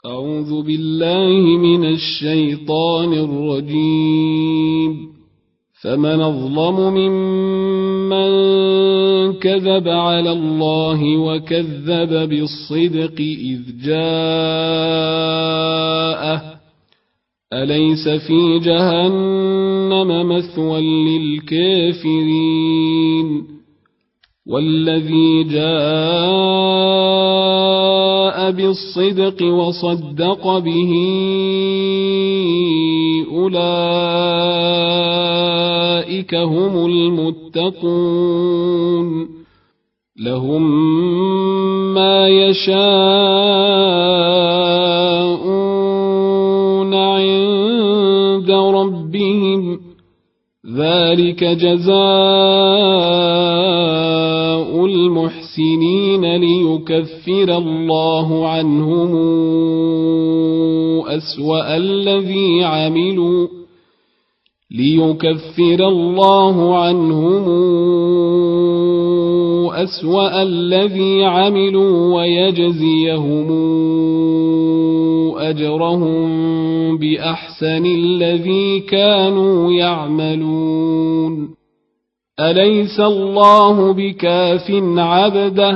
أعوذ بالله من الشيطان الرجيم. فمن أظلم ممن كذب على الله وكذب بالصدق إذ جاءه أليس في جهنم مثوى للكافرين والذي جاء بالصدق وصدق به أولئك هم المتقون لهم ما يشاءون عند ربهم ذلك جزاء المحسنين ليكفر الله عنهم أسوأ الذي عملوا ويجزيهم أجرهم بأحسن الذي كانوا يعملون. أليس الله بكاف عبده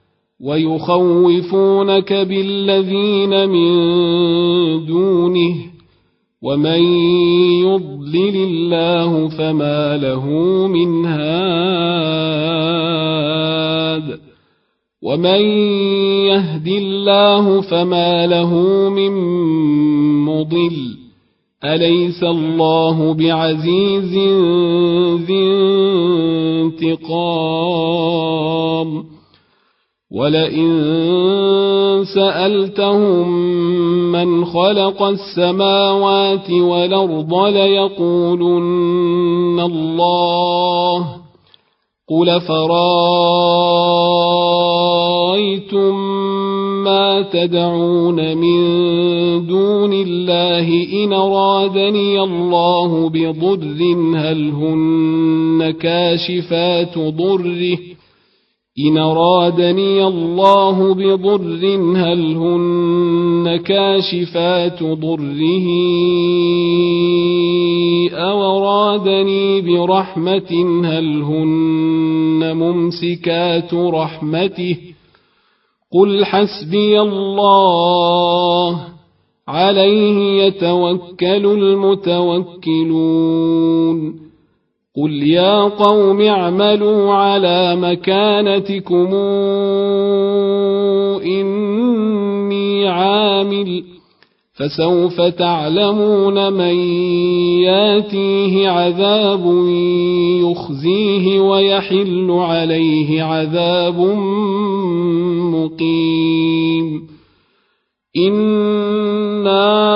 ويخوفونك بالذين من دونه ومن يضلل الله فما له من هاد ومن يهد الله فما له من مضل. أليس الله بعزيز ذي انتقام. ولئن سألتهم من خلق السماوات والأرض ليقولن الله قل فرأيتم ما تدعون من دون الله إن أرادني الله بضر هل هن كاشفات ضره أو أرادني برحمة هل هن ممسكات رحمته قل حسبي الله عليه يتوكل المتوكلون. قل يا قوم اعملوا على مكانتكم إني عامل فسوف تعلمون من ياتيه عذاب يخزيه ويحل عليه عذاب مقيم. إنا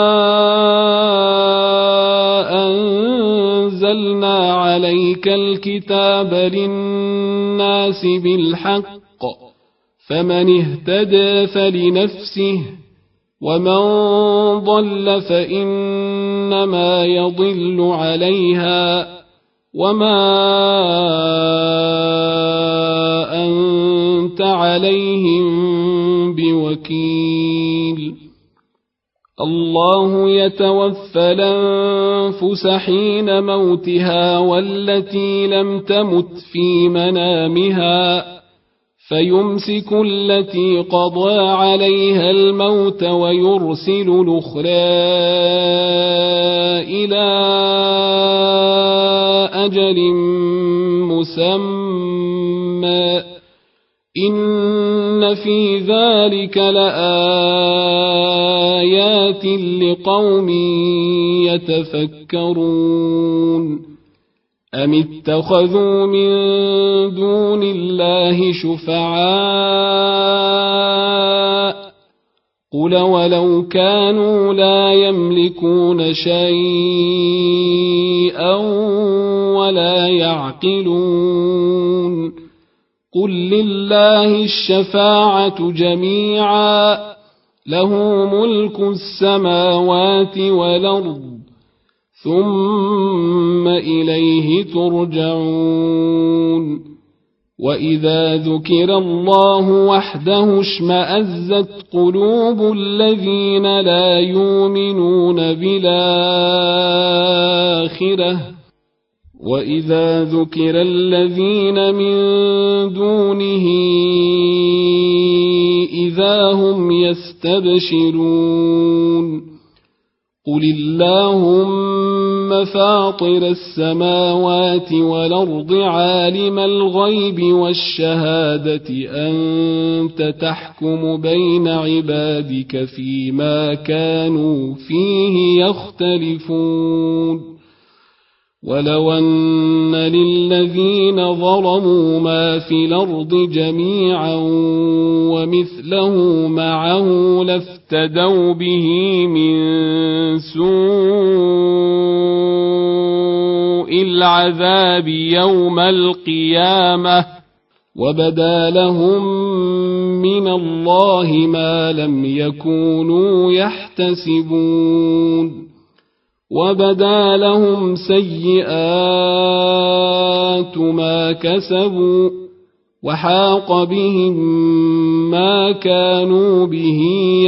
أنزلنا عليك الكتاب للناس بالحق فمن اهتدى فلنفسه ومن ضل فإنما يضل عليها وما أنت عليهم بوكيل. الله يتوفى الأنفس حين موتها والتي لم تمت في منامها فيمسك التي قضى عليها الموت ويرسل الأخرى إلى أجل مسمى إن في ذلك لآيات لقوم يتفكرون. أم اتخذوا من دون الله شفعاء قل ولو كانوا لا يملكون شيئا ولا يعقلون. قل لله الشفاعة جميعا له ملك السماوات والأرض ثم إليه ترجعون. وإذا ذكر الله وحده اشمأزت قلوب الذين لا يؤمنون بالآخرة وإذا ذكر الذين من دونه إذا هم يستبشرون قل اللهم فاطر السماوات والأرض عالم الغيب والشهادة أنت تحكم بين عبادك فيما كانوا فيه يختلفون ولو أن للذين ظلموا ما في الأرض جميعا ومثله معه لافتدوا به من سوء العذاب يوم القيامة وبدا لهم من الله ما لم يكونوا يحتسبون وبدا لهم سيئات ما كسبوا وحاق بهم ما كانوا به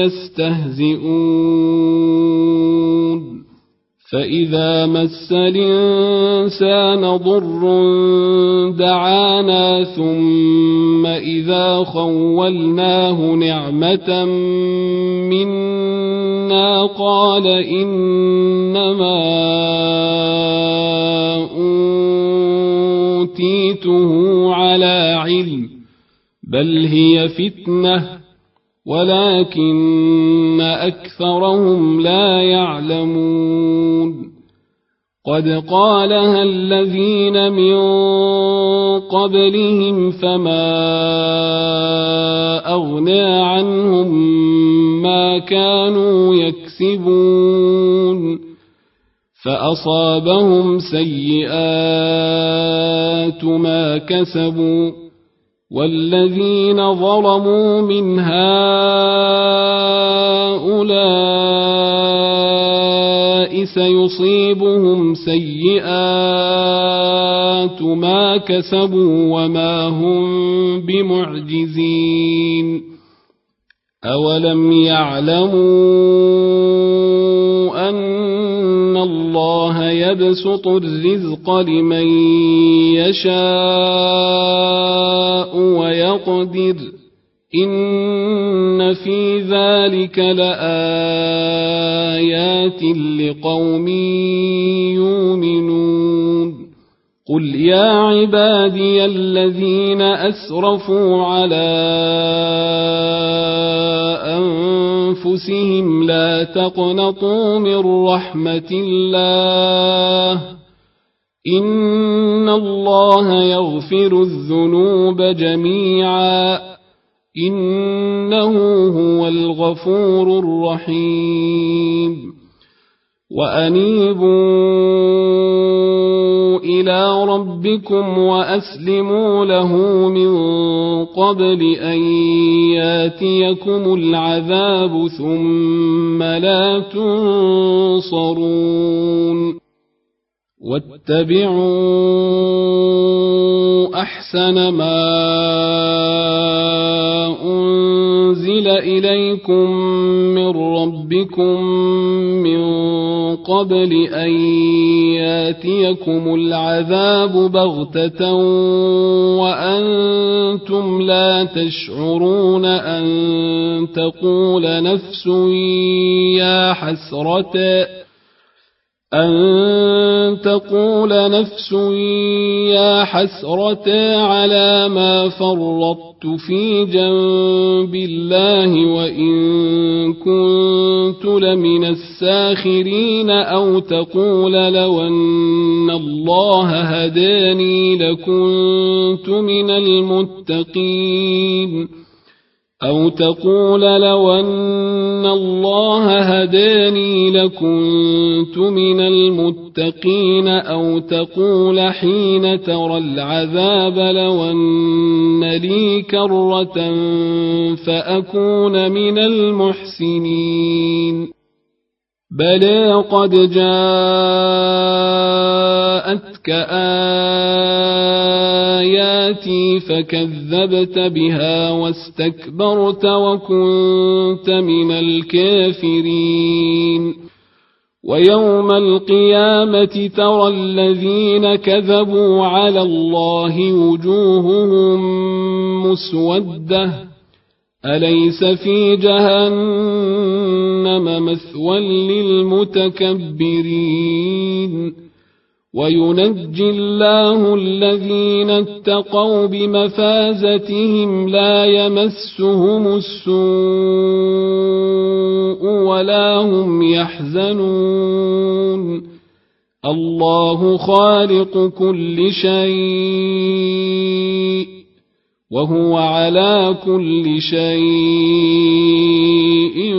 يستهزئون فإذا مس الإنسان ضر دعانا ثم إذا خولناه نعمة منا قال إنما أوتيته على علم بل هي فتنة ولكن أكثرهم لا يعلمون قد قالها الذين من قبلهم فما أغنى عنهم ما كانوا يكسبون فأصابهم سيئات ما كسبوا والذين ظلموا من هؤلاء سيصيبهم سيئات ما كسبوا وما هم بمعجزين أولم يعلموا أن الله يبسط الرزق لمن يشاء ويقدر إن في ذلك لآيات لقوم يؤمنون قل يا عبادي الذين أسرفوا على أنفسهم لا تقنطوا من رحمة الله إن الله يغفر الذنوب جميعا إنه هو الغفور الرحيم وأنيبوا إلى ربكم وأسلموا له من قبل أن ياتيكم العذاب ثم لا تنصرون واتبعوا أحسن ما أنزل إليكم من ربكم من قبل أن ياتيكم العذاب بغتة وأنتم لا تشعرون أن تقول نفس يا حسرة على ما فرطت في جنب الله وإن كنت لمن الساخرين أو تقول لو أن الله هداني لكنت من المتقين أو تقول لو أن الله هداني لكنت من المتقين أو تقول حين ترى العذاب لو أن لي كرة فأكون من المحسنين بلى قد جاءتكم جاءتك آياتي فكذبت بها واستكبرت وكنت من الكافرين ويوم القيامة ترى الذين كذبوا على الله وجوههم مسودة أليس في جهنم مثوى للمتكبرين وينجي الله الذين اتقوا بمفازتهم لا يمسهم السوء ولا هم يحزنون الله خالق كل شيء وهو على كل شيء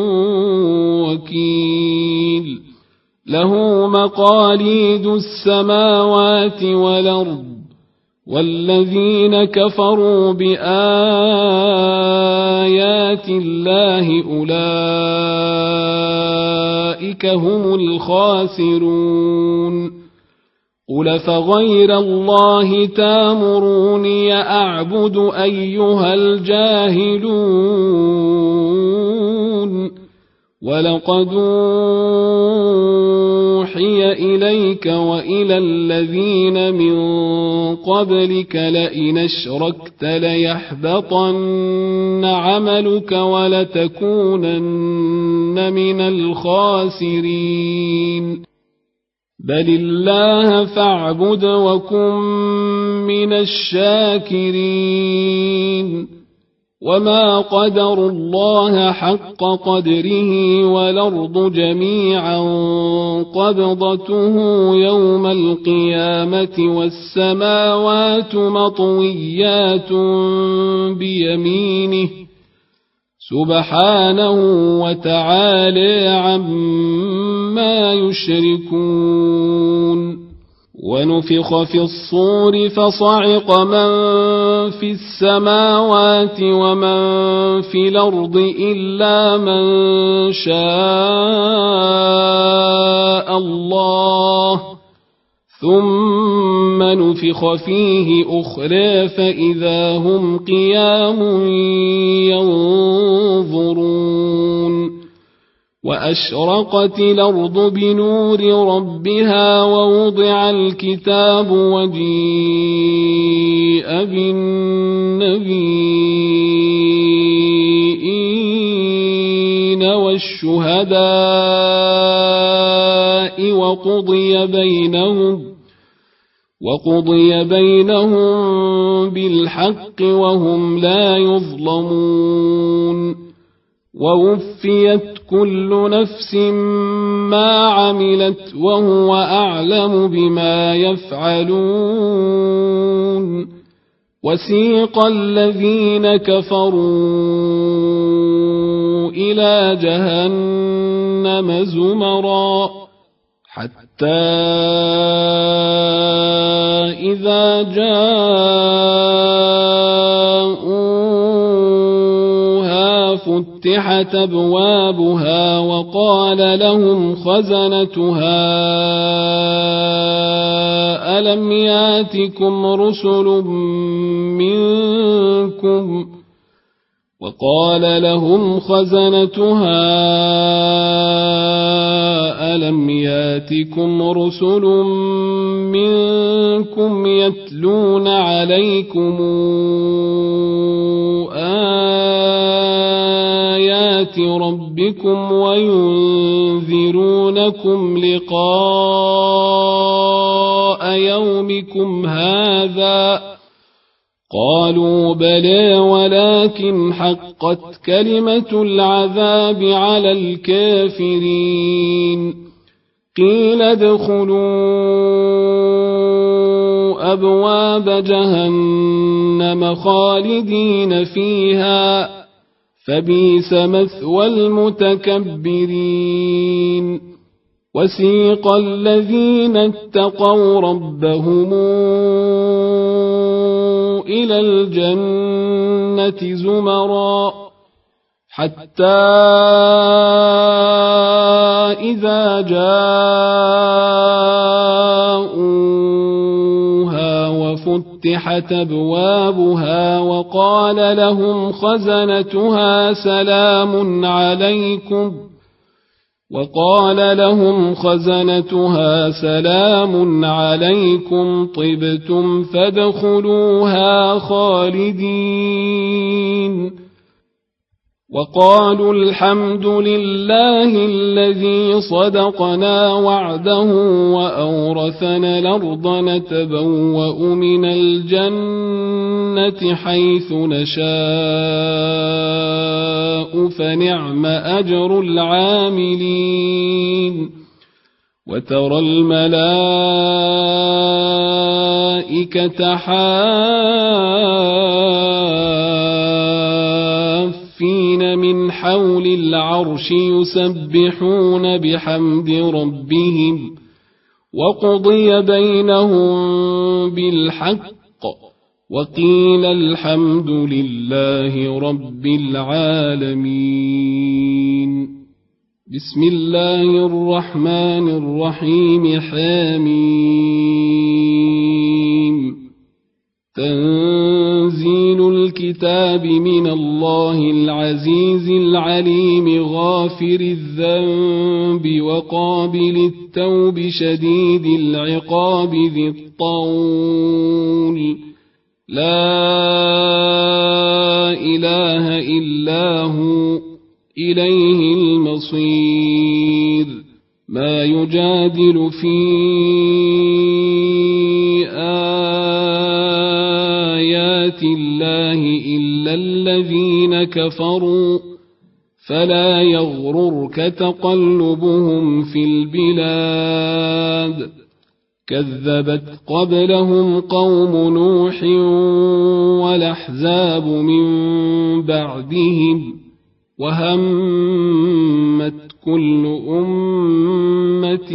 وكيل له مقاليد السماوات والأرض والذين كفروا بآيات الله أولئك هم الخاسرون قل فغير الله تامروني أعبد أيها الجاهلون ولقد أوحي إليك وإلى الذين من قبلك لئن أشركت ليحبطن عملك ولتكونن من الخاسرين بل الله فاعبد وكن من الشاكرين وما قدروا الله حق قدره والأرض جميعا قبضته يوم القيامة والسماوات مطويات بيمينه سبحانه وتعالى عما يشركون ونفخ في الصور فصعق من في السماوات ومن في الأرض إلا من شاء الله ثم نفخ فيه أخرى فإذا هم قيام ينظرون وأشرقت الأرض بنور ربها ووضع الكتاب وجيء بالنبيين والشهداء وقضي بينهم بالحق وهم لا يظلمون ووفيت كل نفس ما عملت وهو أعلم بما يفعلون وسيق الذين كفروا إلى جهنم زمرا حتى إذا جاءوها فتحت أبوابها وقال لهم خزنتها ألم ياتكم رسل منكم يتلون عليكم آيات ربكم وينذرونكم لقاء يومكم هذا قالوا بلى ولكن حقت كلمة العذاب على الكافرين قيل ادخلوا أبواب جهنم خالدين فيها فبئس مثوى المتكبرين وسيق الذين اتقوا ربهم إلى الجنة زمرا حتى إذا جاءوا فتحت أبوابها وقال لهم خزنتها سلام عليكم طبتم فادخلوها خالدين وقالوا الحمد لله الذي صدقنا وعده وأورثنا الأرض نتبوأ من الجنة حيث نشاء فنعم أجر العاملين وترى الملائكة حافين من حول العرش يسبحون بحمد ربهم وقضي بينهم بالحق وقيل الحمد لله رب العالمين. بسم الله الرحمن الرحيم. حميم. تنزيل الكتاب من الله العزيز العليم غافر الذنب وقابل التوب شديد العقاب ذي الطول لا إله إلا هو إليه المصير. ما يجادل في آيات الله إلا الذين كفروا فلا يغررك تقلبهم في البلاد. كذبت قبلهم قوم نوح والأحزاب من بعدهم وهمت كل أمة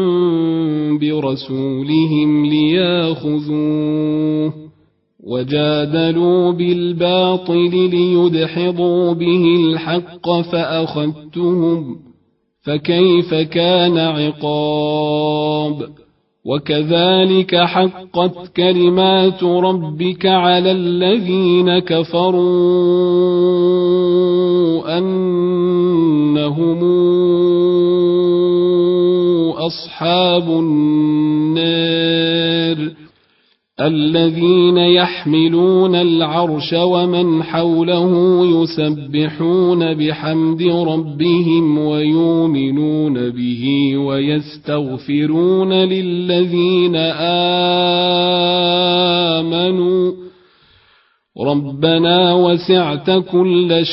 برسولهم لياخذوه وجادلوا بالباطل ليدحضوا به الحق فأخذتهم فكيف كان عقاب. وكذلك حقت كلمات ربك على الذين كفروا أنهم أصحاب النار الذين يحملون العرش ومن حوله يسبحون بحمد ربهم ويؤمنون به ويستغفرون للذين آمنوا ربنا وسعت كل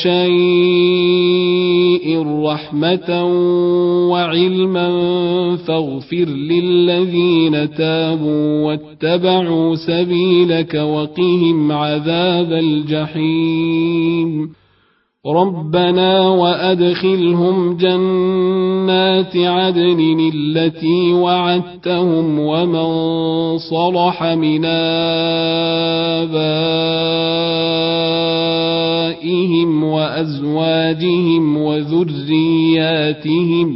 شيء رحمة وعلما فاغفر للذين تابوا واتبعوا سبيلك وقهم عذاب الجحيم. ربنا وأدخلهم جنات عدن التي وعدتهم ومن صلح من آبائهم وأزواجهم وذرياتهم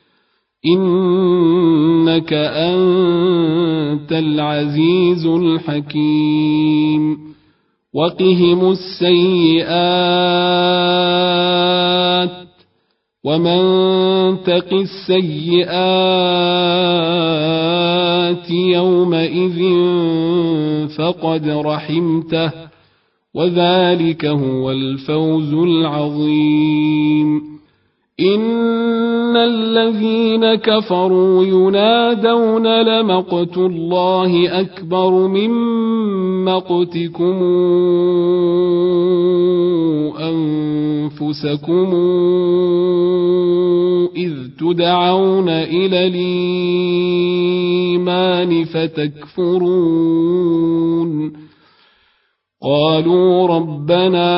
إنك أنت العزيز الحكيم. وقهم السيئات ومن تق السيئات يومئذ فقد رحمته وذلك هو الفوز العظيم. إن الذين كفروا ينادون لمقت الله أكبر من مقتكم أنفسكم إذ تدعون إلى الإيمان فتكفرون. قالوا ربنا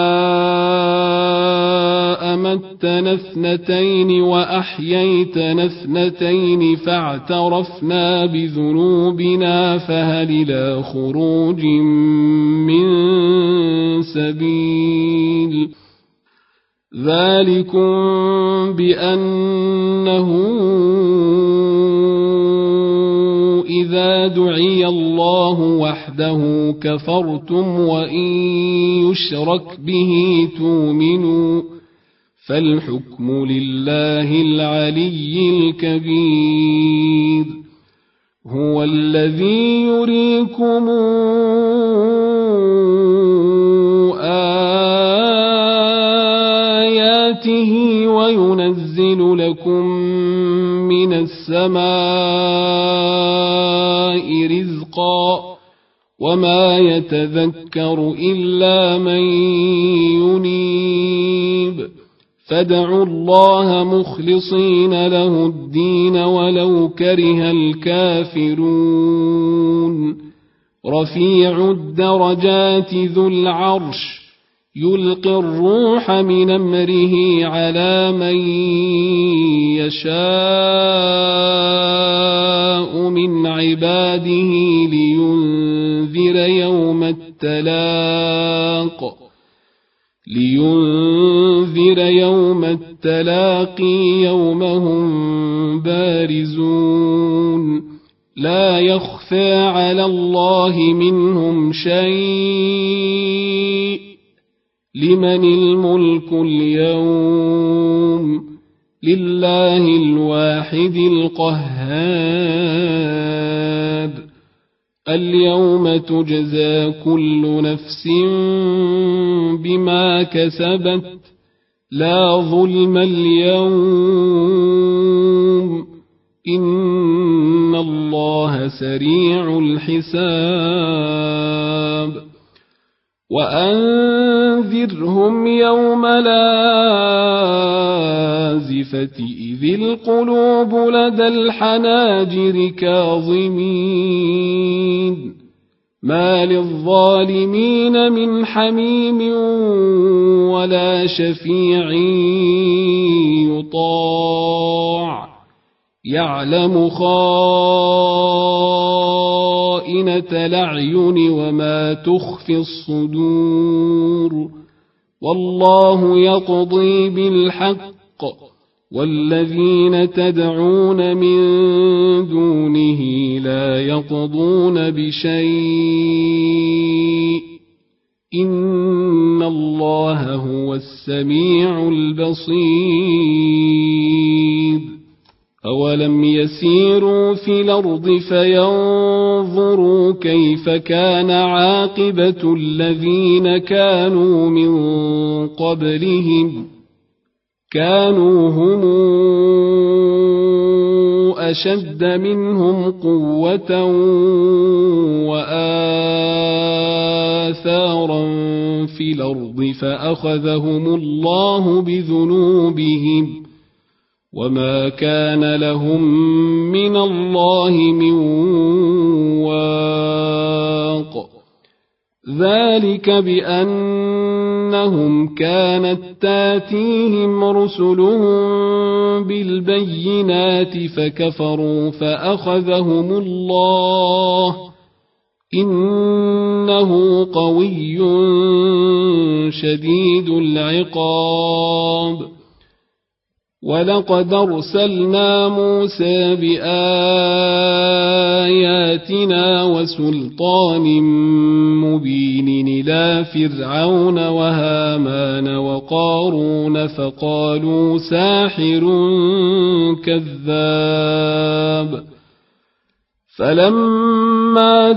أمتنا اثنتين وأحييتنا اثنتين فاعترفنا بذنوبنا فهل إلى خروج من سبيل. ذلكم بأنه إذا دعي الله وحده كفرتم وإن يشرك به تؤمنوا فالحكم لله العلي الكبير هو الذي يريكم آياته وينزل لكم من السماء رزقا وما يتذكر إلا من ينيب فادعوا الله مخلصين له الدين ولو كره الكافرون رفيع الدرجات ذو العرش يلقي الروح من أمره على من يشاء من عباده لينذر يوم التلاقي يوم هم بارزون لا يخفى على الله منهم شيء لمن الملك اليوم لله الواحد القهار اليوم تجزى كل نفس بما كسبت لا ظلم اليوم إن الله سريع الحساب وأنذرهم يوم الآزفة إذ القلوب لدى الحناجر كاظمين ما للظالمين من حميم ولا شفيع يطاع يعلم خائنة الأعين وما تخفي الصدور والله يقضي بالحق والذين تدعون من دونه لا يقضون بشيء إن الله هو السميع البصير أولم يسيروا في الأرض فينظروا كيف كان عاقبة الذين كانوا من قبلهم كانوا هم أشد منهم قوة وآثارا في الأرض فأخذهم الله بذنوبهم وما كان لهم من الله من واق ذلك بأنهم كانت تاتيهم رسلهم بالبينات فكفروا فأخذهم الله إنه قوي شديد العقاب ولقد أرسلنا موسى بآياتنا وسلطان مبين إلى فرعون وهامان وقارون فقالوا ساحر كذاب فلما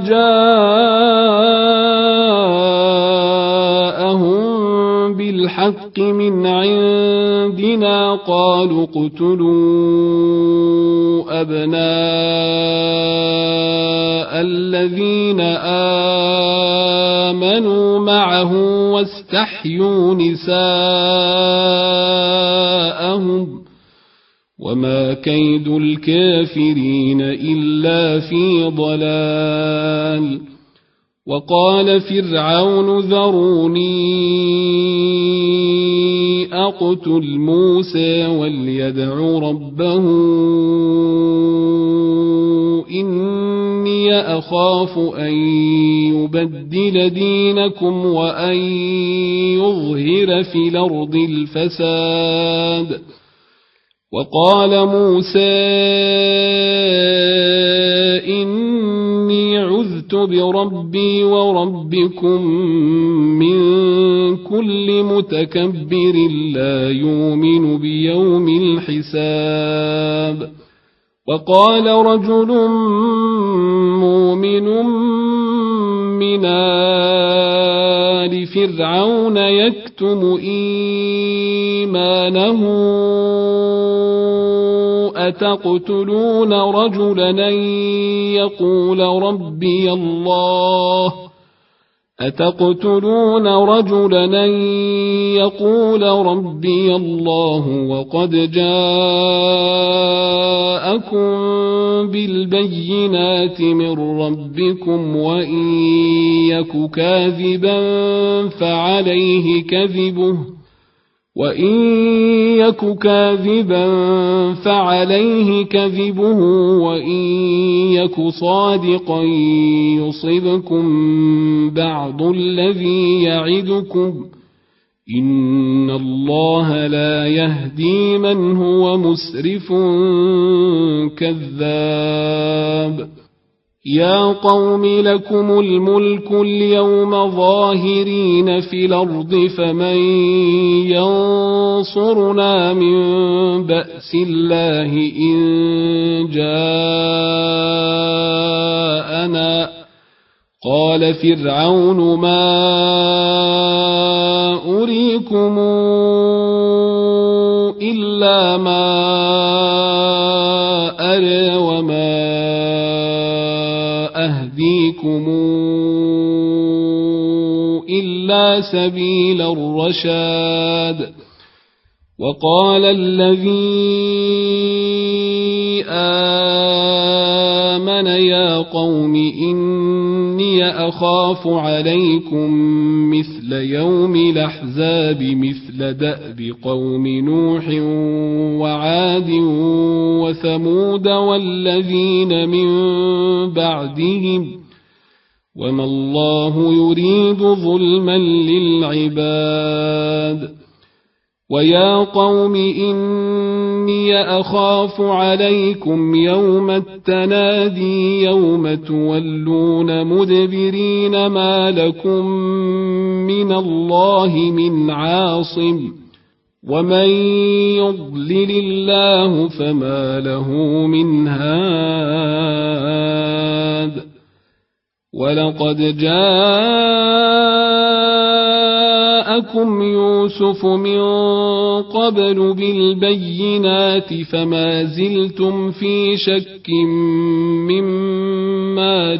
جاءهم بالحق من عندنا قالوا اقتلوا أبناء الذين آمنوا معه واستحيوا نساءهم وما كيد الكافرين إلا في ضلال وقال فرعون ذروني أقتل موسى وليدع ربه إني أخاف أن يبدل دينكم وأن يظهر في الأرض الفساد وقال موسى إني عذت بربي وربكم من كل متكبر لا يؤمن بيوم الحساب وقال رجل مؤمن من آل فرعون يكتم إيمانه أتقتلون رجلا يقول ربي الله وقد جاءكم بالبينات من ربكم وإن يك كاذبا فعليه كذبه وإن يك صادقا يصبكم بعض الذي يعدكم إن الله لا يهدي من هو مسرف كذاب يا قوم لكم الملك اليوم ظاهرين في الأرض فمن ينصرنا من بأس الله إن جاءنا قال فرعون ما أريكم إلا ما أرى وما أهديكم إلا سبيل الرشاد وقال الذي آمن يا قوم إني أخاف عليكم مثل يوم الأحزاب مثل دأب قوم نوح وعاد وثمود والذين من بعدهم وما الله يريد ظلما للعباد ويا قوم إني أخاف عليكم يوم التنادي يوم تولون مدبرين ما لكم من الله من عاصم ومن يضلل الله فما له من هاد ولقد جاءكم يوسف من قبل بالبينات فما زلتم في شك مما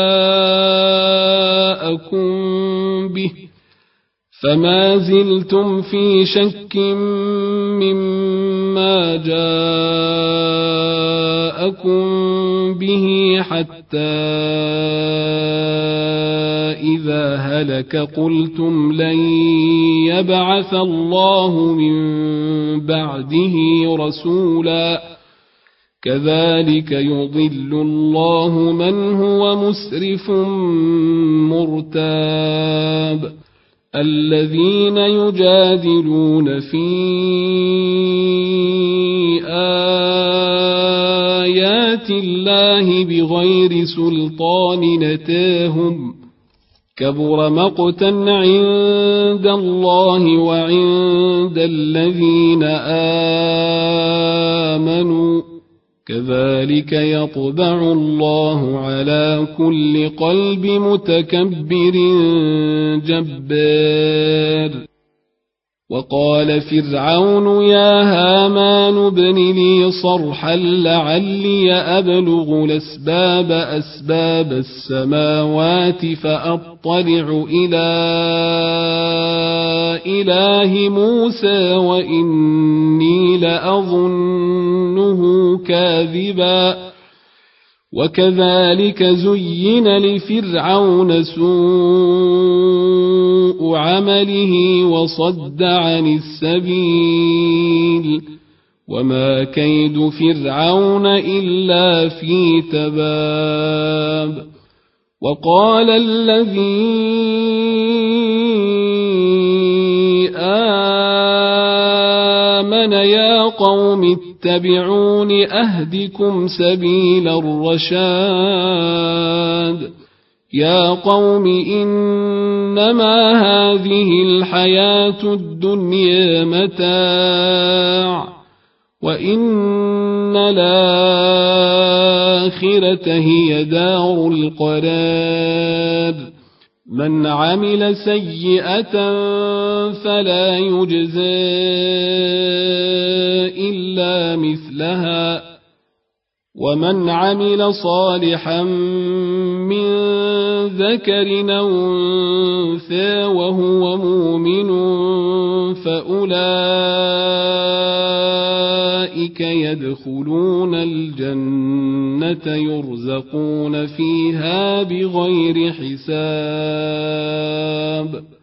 جاءكم به حتى إذا هلك قلتم لن يبعث الله من بعده رسولا كذلك يضل الله من هو مسرف مرتاب الذين يجادلون في آيات الله بغير سلطان أتاهم كبر مقتا عند الله وعند الذين آمنوا كذلك يطبع الله على كل قلب متكبر جبار وقال فرعون يا هامان ابن لي صرحا لعلي أبلغ أسباب السماوات فأطلع إلى إله موسى وإني لأظنه كاذبا وكذلك زين لفرعون سوء عمله وصد عن السبيل وما كيد فرعون إلا في تباب وقال الذي آمن يا قوم اتبعون أهدكم سبيل الرشاد يا قوم إنما هذه الحياة الدنيا متاع وإن الآخرة هي دار القرار من عمل سيئة فلا يجزى إلا مثلها ومن عمل صالحا من ذكر أو أنثى وهو مؤمن فأولئك يدخلون الجنة يرزقون فيها بغير حساب